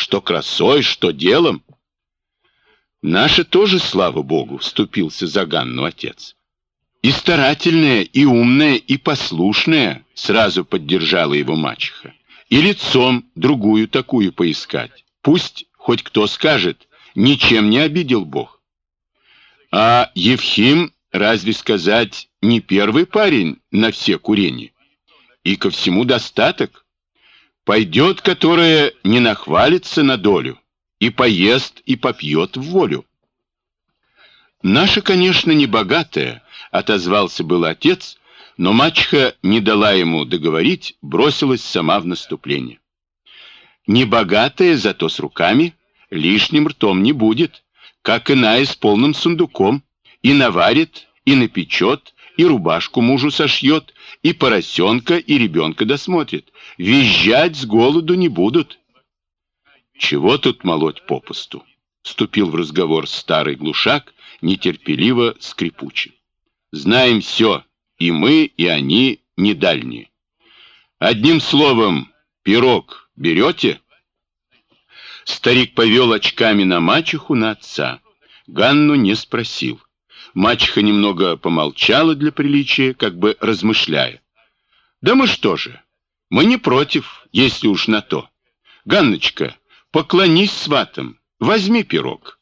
что красой, что делом. Наша тоже, слава богу, вступился за Ганну отец. И старательная, и умная, и послушная, сразу поддержала его мачеха. И лицом другую такую поискать. Пусть хоть кто скажет, ничем не обидел Бог. А Евхим, разве сказать, не первый парень на все курения? И ко всему достаток. Пойдет, которая не нахвалится на долю, и поест, и попьет в волю. Наша, конечно, не богатая, отозвался был отец, но мачеха не дала ему договорить, бросилась сама в наступление. Не богатая, зато с руками, лишним ртом не будет, как иная с полным сундуком, и наварит, и напечет, и рубашку мужу сошьет, и поросенка, и ребенка досмотрит. Визжать с голоду не будут. Чего тут молоть попусту? Вступил в разговор старый глушак, нетерпеливо скрипуче. Знаем все, и мы, и они не дальние. Одним словом, пирог берете? Старик повел очками на мачеху, на отца. Ганну не спросил. Мачеха немного помолчала для приличия, как бы размышляя. Да мы что же? Мы не против, если уж на то. Ганночка, поклонись сватам, возьми пирог.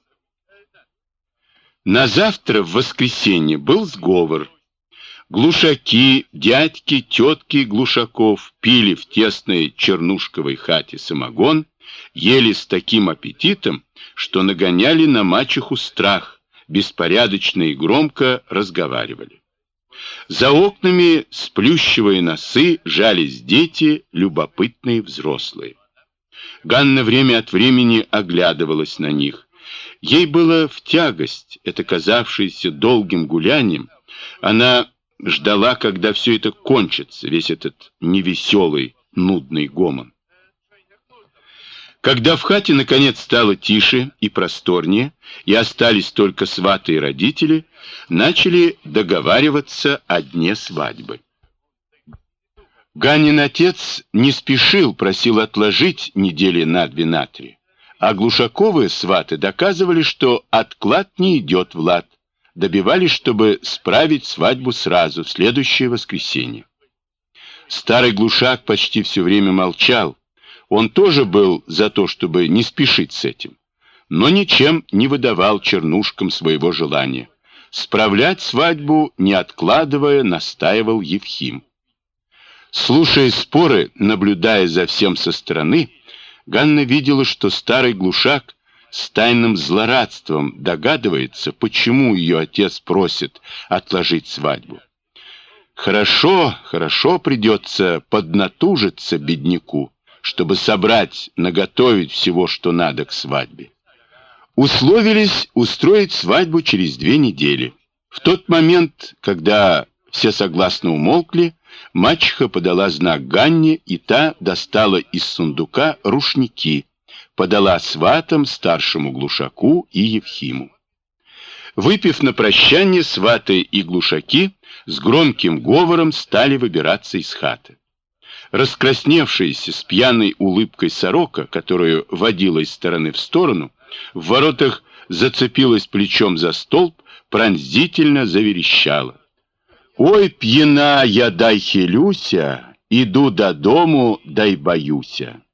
На завтра, в воскресенье, был сговор. Глушаки, дядьки, тетки Глушаков пили в тесной чернушковой хате самогон, ели с таким аппетитом, что нагоняли на мачеху страх, беспорядочно и громко разговаривали. За окнами, сплющивая носы, жались дети, любопытные взрослые. Ганна время от времени оглядывалась на них. Ей было в тягость это казавшееся долгим гулянием. Она ждала, когда все это кончится, весь этот невеселый, нудный гомон. Когда в хате наконец стало тише и просторнее, и остались только сваты и родители, начали договариваться о дне свадьбы. Ганин отец не спешил, просил отложить недели на 2 на 3, а Глушаковы сваты доказывали, что отклад не идет в лад, добивались, чтобы справить свадьбу сразу, в следующее воскресенье. Старый Глушак почти все время молчал. Он тоже был за то, чтобы не спешить с этим, но ничем не выдавал чернушкам своего желания. Справлять свадьбу, не откладывая, настаивал Евхим. Слушая споры, наблюдая за всем со стороны, Ганна видела, что старый Глушак с тайным злорадством догадывается, почему ее отец просит отложить свадьбу. Хорошо, хорошо придется поднатужиться бедняку, чтобы собрать, наготовить всего, что надо к свадьбе. Условились устроить свадьбу через 2 недели. В тот момент, когда все согласно умолкли, мачеха подала знак Ганне, и та достала из сундука рушники, подала сватам, старшему Глушаку и Евхиму. Выпив на прощание, сваты и Глушаки с громким говором стали выбираться из хаты. Раскрасневшаяся с пьяной улыбкой сорока, которую водила из стороны в сторону, в воротах зацепилась плечом за столб, пронзительно заверещала. «Ой, пьяна я, дай хилюся, иду до дому, дай боюся».